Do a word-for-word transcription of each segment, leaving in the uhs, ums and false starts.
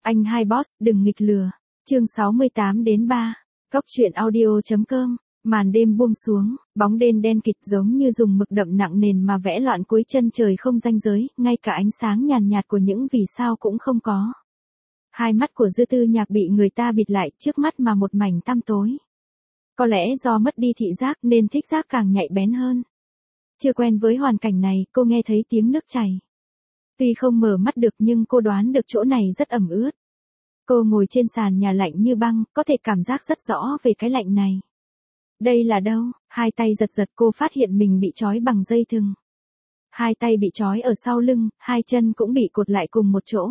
Anh hai boss, đừng nghịch lừa. Chương sáu mươi tám đến ba. Góc truyện audio.com. Màn đêm buông xuống, bóng đêm đen kịt giống như dùng mực đậm nặng nền mà vẽ loạn cuối chân trời không ranh giới, ngay cả ánh sáng nhàn nhạt của những vì sao cũng không có. Hai mắt của Dư Tư Nhạc bị người ta bịt lại, trước mắt mà một mảnh tăm tối. Có lẽ do mất đi thị giác nên thích giác càng nhạy bén hơn. Chưa quen với hoàn cảnh này, cô nghe thấy tiếng nước chảy. Tuy không mở mắt được nhưng cô đoán được chỗ này rất ẩm ướt. Cô ngồi trên sàn nhà lạnh như băng, có thể cảm giác rất rõ về cái lạnh này. Đây là đâu? Hai tay giật giật cô phát hiện mình bị trói bằng dây thừng. Hai tay bị trói ở sau lưng, hai chân cũng bị cột lại cùng một chỗ.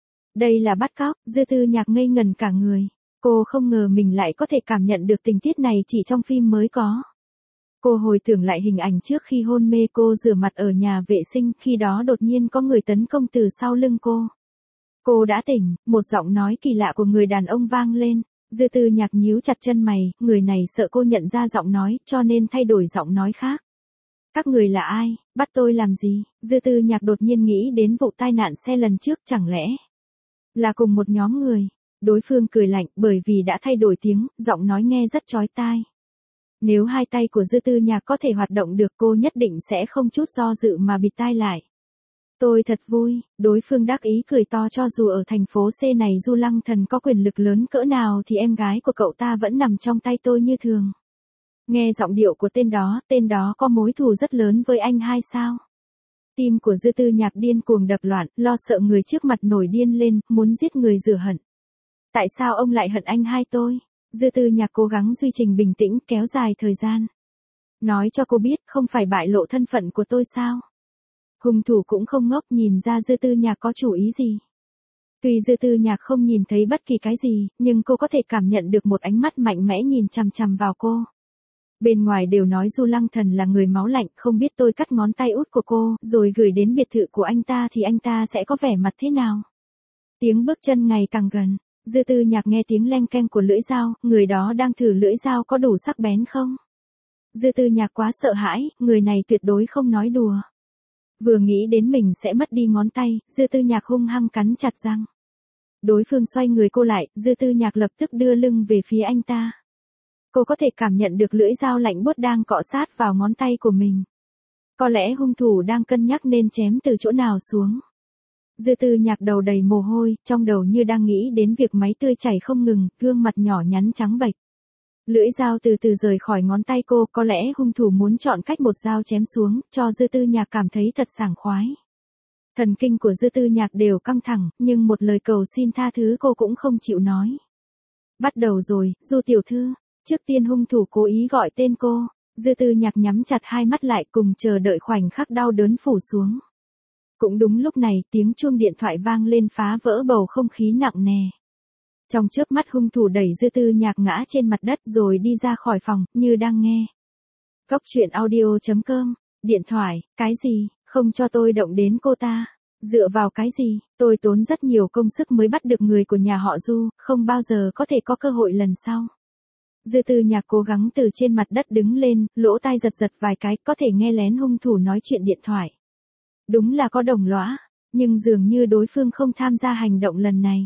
Đây là bắt cóc, Dư Tư Nhạc ngây ngần cả người. Cô không ngờ mình lại có thể cảm nhận được tình tiết này chỉ trong phim mới có. Cô hồi tưởng lại hình ảnh trước khi hôn mê cô rửa mặt ở nhà vệ sinh, khi đó đột nhiên có người tấn công từ sau lưng cô. Cô đã tỉnh, một giọng nói kỳ lạ của người đàn ông vang lên. Dư Tư Nhạc nhíu chặt chân mày, người này sợ cô nhận ra giọng nói, cho nên thay đổi giọng nói khác. Các người là ai, bắt tôi làm gì? Dư Tư Nhạc đột nhiên nghĩ đến vụ tai nạn xe lần trước, chẳng lẽ là cùng một nhóm người. Đối phương cười lạnh, bởi vì đã thay đổi tiếng, giọng nói nghe rất chói tai. Nếu hai tay của Dư Tư Nhạc có thể hoạt động được, cô nhất định sẽ không chút do dự mà bịt tai lại. Tôi thật vui, đối phương đắc ý cười to, cho dù ở thành phố C này Du Lăng Thần có quyền lực lớn cỡ nào thì em gái của cậu ta vẫn nằm trong tay tôi như thường. Nghe giọng điệu của tên đó, tên đó có mối thù rất lớn với anh hai sao? Tim của Dư Tư Nhạc điên cuồng đập loạn, lo sợ người trước mặt nổi điên lên, muốn giết người rửa hận. Tại sao ông lại hận anh hai tôi? Dư Tư Nhạc cố gắng duy trì bình tĩnh, kéo dài thời gian. Nói cho cô biết, không phải bại lộ thân phận của tôi sao? Hung thủ cũng không ngốc, nhìn ra Dư Tư Nhạc có chủ ý gì. Tuy Dư Tư Nhạc không nhìn thấy bất kỳ cái gì, nhưng cô có thể cảm nhận được một ánh mắt mạnh mẽ nhìn chằm chằm vào cô. Bên ngoài đều nói Du Lăng Thần là người máu lạnh, không biết tôi cắt ngón tay út của cô, rồi gửi đến biệt thự của anh ta thì anh ta sẽ có vẻ mặt thế nào? Tiếng bước chân ngày càng gần. Dư Tư Nhạc nghe tiếng leng keng của lưỡi dao, người đó đang thử lưỡi dao có đủ sắc bén không? Dư Tư Nhạc quá sợ hãi, người này tuyệt đối không nói đùa. Vừa nghĩ đến mình sẽ mất đi ngón tay, Dư Tư Nhạc hung hăng cắn chặt răng. Đối phương xoay người cô lại, Dư Tư Nhạc lập tức đưa lưng về phía anh ta. Cô có thể cảm nhận được lưỡi dao lạnh buốt đang cọ sát vào ngón tay của mình. Có lẽ hung thủ đang cân nhắc nên chém từ chỗ nào xuống. Dư Tư Nhạc đầu đầy mồ hôi, trong đầu như đang nghĩ đến việc máu tươi chảy không ngừng, gương mặt nhỏ nhắn trắng bệch. Lưỡi dao từ từ rời khỏi ngón tay cô, có lẽ hung thủ muốn chọn cách một dao chém xuống, cho Dư Tư Nhạc cảm thấy thật sảng khoái. Thần kinh của Dư Tư Nhạc đều căng thẳng, nhưng một lời cầu xin tha thứ cô cũng không chịu nói. Bắt đầu rồi, Du tiểu thư. Trước tiên hung thủ cố ý gọi tên cô, Dư Tư Nhạc nhắm chặt hai mắt lại cùng chờ đợi khoảnh khắc đau đớn phủ xuống. Cũng đúng lúc này, tiếng chuông điện thoại vang lên phá vỡ bầu không khí nặng nề. Trong chớp mắt hung thủ đẩy Dư Tư Nhạc ngã trên mặt đất rồi đi ra khỏi phòng, như đang nghe. Góc truyện audio.com. Điện thoại, cái gì, không cho tôi động đến cô ta. Dựa vào cái gì, tôi tốn rất nhiều công sức mới bắt được người của nhà họ Du, không bao giờ có thể có cơ hội lần sau. Dư Tư Nhạc cố gắng từ trên mặt đất đứng lên, lỗ tai giật giật vài cái, có thể nghe lén hung thủ nói chuyện điện thoại. Đúng là có đồng lõa, nhưng dường như đối phương không tham gia hành động lần này.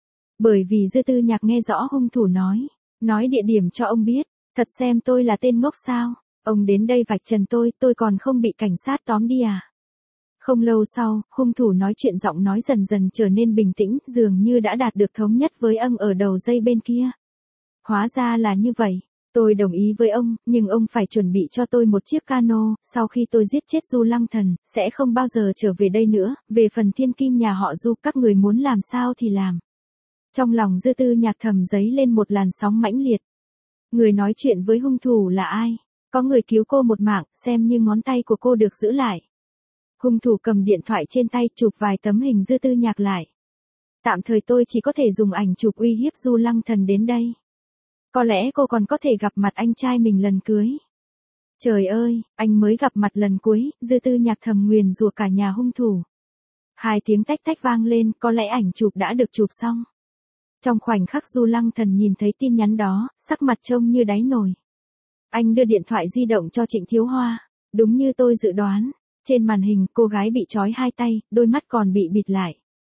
Bởi vì Dư Tư Nhạc nghe rõ hung thủ nói, nói địa điểm cho ông biết, thật xem tôi là tên ngốc sao, ông đến đây vạch trần tôi, tôi còn không bị cảnh sát tóm đi à. Không lâu sau, hung thủ nói chuyện giọng nói dần dần trở nên bình tĩnh, dường như đã đạt được thống nhất với ông ở đầu dây bên kia. Hóa ra là như vậy. Tôi đồng ý với ông, nhưng ông phải chuẩn bị cho tôi một chiếc cano, sau khi tôi giết chết Du Lăng Thần, sẽ không bao giờ trở về đây nữa, về phần thiên kim nhà họ Du, các người muốn làm sao thì làm. Trong lòng Dư Tư Nhạc thầm dấy lên một làn sóng mãnh liệt. Người nói chuyện với hung thủ là ai? Có người cứu cô một mạng, xem như ngón tay của cô được giữ lại. Hung thủ cầm điện thoại trên tay, chụp vài tấm hình Dư Tư Nhạc lại. Tạm thời tôi chỉ có thể dùng ảnh chụp uy hiếp Du Lăng Thần đến đây. Có lẽ cô còn có thể gặp mặt anh trai mình lần cưới. Trời ơi, anh mới gặp mặt lần cuối, Dư Tư Nhạc thầm nguyền rủa cả nhà hung thủ. Hai tiếng tách tách vang lên, có lẽ ảnh chụp đã được chụp xong. Trong khoảnh khắc Du Lăng Thần nhìn thấy tin nhắn đó, sắc mặt trông như đáy nồi. Anh đưa điện thoại di động cho Trịnh Thiếu Hoa. Đúng như tôi dự đoán, trên màn hình cô gái bị trói hai tay, đôi mắt còn bị bịt lại.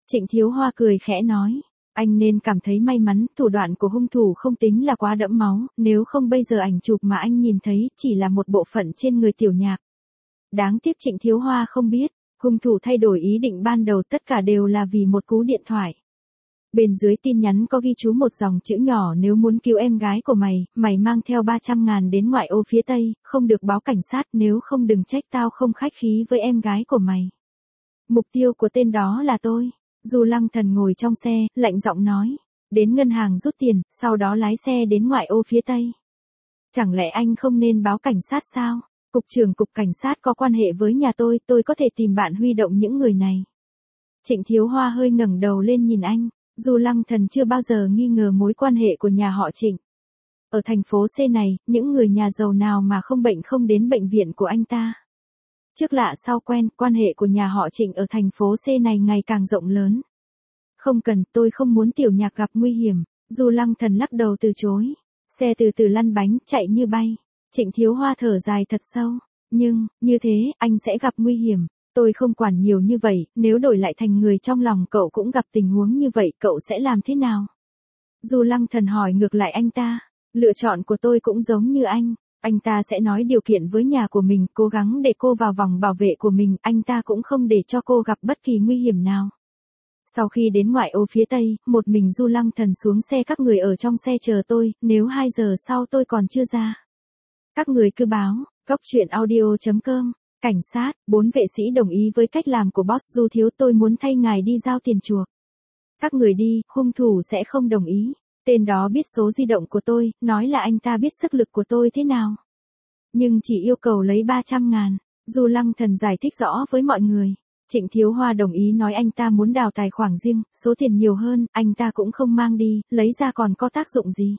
Trịnh Thiếu Hoa cười khẽ nói. Anh nên cảm thấy may mắn, thủ đoạn của hung thủ không tính là quá đẫm máu, nếu không bây giờ ảnh chụp mà anh nhìn thấy chỉ là một bộ phận trên người Tiểu Nhạc. Đáng tiếc Trịnh Thiếu Hoa không biết, hung thủ thay đổi ý định ban đầu tất cả đều là vì một cú điện thoại. Bên dưới tin nhắn có ghi chú một dòng chữ nhỏ: nếu muốn cứu em gái của mày, mày mang theo ba trăm ngàn đến ngoại ô phía Tây, không được báo cảnh sát, nếu không đừng trách tao không khách khí với em gái của mày. Mục tiêu của tên đó là tôi. Du Lăng Thần ngồi trong xe, lạnh giọng nói. Đến ngân hàng rút tiền, sau đó lái xe đến ngoại ô phía Tây. Chẳng lẽ anh không nên báo cảnh sát sao? Cục trưởng cục cảnh sát có quan hệ với nhà tôi, tôi có thể tìm bạn huy động những người này. Trịnh Thiếu Hoa hơi ngẩng đầu lên nhìn anh. Du Lăng Thần chưa bao giờ nghi ngờ mối quan hệ của nhà họ Trịnh. Ở thành phố C này, những người nhà giàu nào mà không bệnh không đến bệnh viện của anh ta. Trước lạ sau quen, quan hệ của nhà họ Trịnh ở thành phố C này ngày càng rộng lớn. Không cần, tôi không muốn Tiểu Nhạc gặp nguy hiểm. Du Lăng Thần lắc đầu từ chối. Xe từ từ lăn bánh, chạy như bay. Trịnh Thiếu Hoa thở dài thật sâu. Nhưng, như thế, anh sẽ gặp nguy hiểm. Tôi không quản nhiều như vậy, nếu đổi lại thành người trong lòng cậu cũng gặp tình huống như vậy, cậu sẽ làm thế nào? Du Lăng Thần hỏi ngược lại anh ta. Lựa chọn của tôi cũng giống như anh. Anh ta sẽ nói điều kiện với nhà của mình, cố gắng để cô vào vòng bảo vệ của mình, anh ta cũng không để cho cô gặp bất kỳ nguy hiểm nào. Sau khi đến ngoại ô phía Tây, một mình Du Lăng Thần xuống xe, các người ở trong xe chờ tôi, nếu hai giờ sau tôi còn chưa ra. Các người cứ báo, góc truyện audio chấm com. Cảnh sát, bốn vệ sĩ đồng ý với cách làm của boss Du thiếu, tôi muốn thay ngài đi giao tiền chuộc. Các người đi, hung thủ sẽ không đồng ý. Tên đó biết số di động của tôi, nói là anh ta biết sức lực của tôi thế nào. Nhưng chỉ yêu cầu lấy ba trăm ngàn. Du Lăng Thần giải thích rõ với mọi người. Trịnh Thiếu Hoa đồng ý, nói anh ta muốn đào tài khoản riêng, số tiền nhiều hơn, anh ta cũng không mang đi, lấy ra còn có tác dụng gì.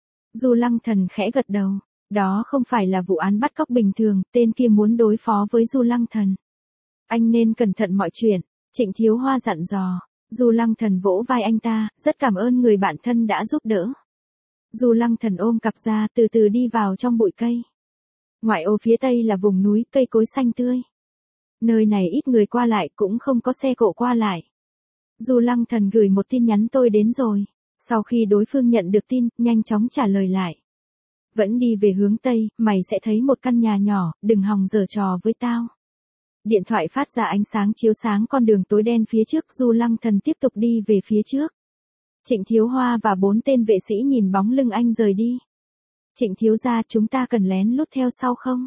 Du Lăng Thần khẽ gật đầu. Đó không phải là vụ án bắt cóc bình thường, tên kia muốn đối phó với Du Lăng Thần. Anh nên cẩn thận mọi chuyện, Trịnh Thiếu Hoa dặn dò. Du Lăng Thần vỗ vai anh ta, rất cảm ơn người bạn thân đã giúp đỡ. Du Lăng Thần ôm cặp ra, từ từ đi vào trong bụi cây. Ngoại ô phía Tây là vùng núi, cây cối xanh tươi. Nơi này ít người qua lại, cũng không có xe cộ qua lại. Du Lăng Thần gửi một tin nhắn: tôi đến rồi. Sau khi đối phương nhận được tin, nhanh chóng trả lời lại. Vẫn đi về hướng Tây, mày sẽ thấy một căn nhà nhỏ, đừng hòng giở trò với tao. Điện thoại phát ra ánh sáng chiếu sáng con đường tối đen phía trước. Du Lăng Thần tiếp tục đi về phía trước. Trịnh Thiếu Hoa và bốn tên vệ sĩ nhìn bóng lưng anh rời đi. Trịnh thiếu gia, chúng ta cần lén lút theo sau không?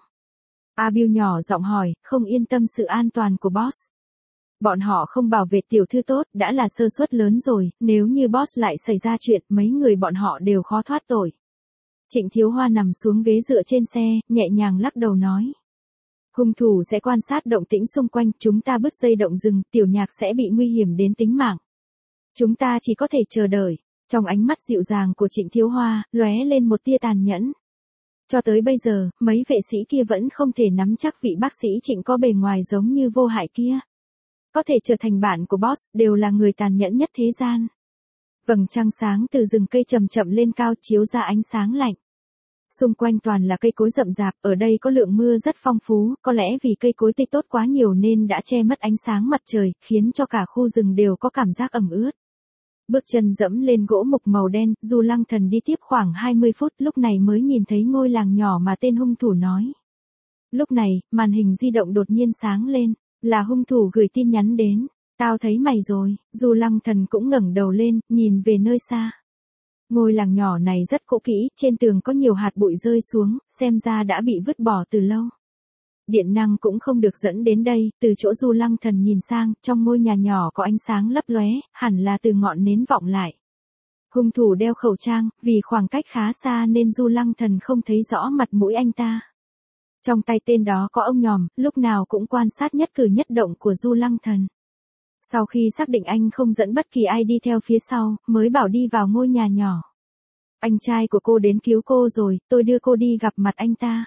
A Bill nhỏ giọng hỏi, không yên tâm sự an toàn của boss. Bọn họ không bảo vệ tiểu thư tốt, đã là sơ suất lớn rồi, nếu như boss lại xảy ra chuyện, mấy người bọn họ đều khó thoát tội. Trịnh Thiếu Hoa nằm xuống ghế dựa trên xe, nhẹ nhàng lắc đầu nói. Hung thủ sẽ quan sát động tĩnh xung quanh, chúng ta bứt dây động rừng, Tiểu Nhạc sẽ bị nguy hiểm đến tính mạng. Chúng ta chỉ có thể chờ đợi. Trong ánh mắt dịu dàng của Trịnh Thiếu Hoa, lóe lên một tia tàn nhẫn. Cho tới bây giờ, mấy vệ sĩ kia vẫn không thể nắm chắc vị bác sĩ Trịnh có bề ngoài giống như vô hại kia. Có thể trở thành bạn của boss, đều là người tàn nhẫn nhất thế gian. Vầng trăng sáng từ rừng cây chậm chậm lên cao, chiếu ra ánh sáng lạnh. Xung quanh toàn là cây cối rậm rạp, ở đây có lượng mưa rất phong phú, có lẽ vì cây cối tươi tốt quá nhiều nên đã che mất ánh sáng mặt trời, khiến cho cả khu rừng đều có cảm giác ẩm ướt. Bước chân dẫm lên gỗ mục màu đen, Du Lăng Thần đi tiếp khoảng hai mươi phút, lúc này mới nhìn thấy ngôi làng nhỏ mà tên hung thủ nói. Lúc này, màn hình di động đột nhiên sáng lên, là hung thủ gửi tin nhắn đến. Tao thấy mày rồi. Du Lăng Thần cũng ngẩng đầu lên, nhìn về nơi xa. Ngôi làng nhỏ này rất cũ kỹ, trên tường có nhiều hạt bụi rơi xuống, xem ra đã bị vứt bỏ từ lâu. Điện năng cũng không được dẫn đến đây, từ chỗ Du Lăng Thần nhìn sang, trong ngôi nhà nhỏ có ánh sáng lấp lóe, hẳn là từ ngọn nến vọng lại. Hung thủ đeo khẩu trang, vì khoảng cách khá xa nên Du Lăng Thần không thấy rõ mặt mũi anh ta. Trong tay tên đó có ông nhòm, lúc nào cũng quan sát nhất cử nhất động của Du Lăng Thần. Sau khi xác định anh không dẫn bất kỳ ai đi theo phía sau, mới bảo đi vào ngôi nhà nhỏ. Anh trai của cô đến cứu cô rồi, tôi đưa cô đi gặp mặt anh ta.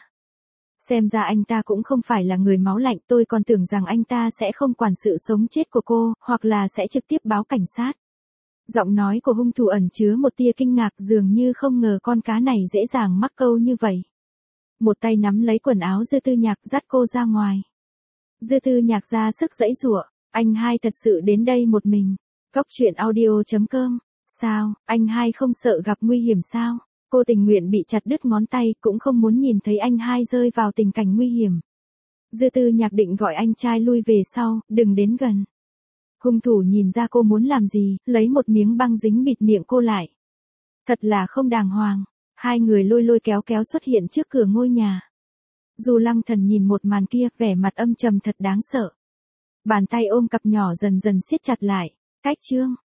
Xem ra anh ta cũng không phải là người máu lạnh, tôi còn tưởng rằng anh ta sẽ không quản sự sống chết của cô, hoặc là sẽ trực tiếp báo cảnh sát. Giọng nói của hung thủ ẩn chứa một tia kinh ngạc, dường như không ngờ con cá này dễ dàng mắc câu như vậy. Một tay nắm lấy quần áo Dư Tư Nhạc, dắt cô ra ngoài. Dư Tư Nhạc ra sức giãy giụa, anh hai thật sự đến đây một mình. Cóc truyện audio chấm com. Sao, anh hai không sợ gặp nguy hiểm sao? Cô tình nguyện bị chặt đứt ngón tay cũng không muốn nhìn thấy anh hai rơi vào tình cảnh nguy hiểm. Dư Tư Nhạc định gọi anh trai lui về sau, đừng đến gần. Hung thủ nhìn ra cô muốn làm gì, lấy một miếng băng dính bịt miệng cô lại. Thật là không đàng hoàng. Hai người lôi lôi kéo kéo xuất hiện trước cửa ngôi nhà. Du Lăng Thần nhìn một màn kia, vẻ mặt âm trầm thật đáng sợ. Bàn tay ôm cặp nhỏ dần dần siết chặt lại. Cách chương.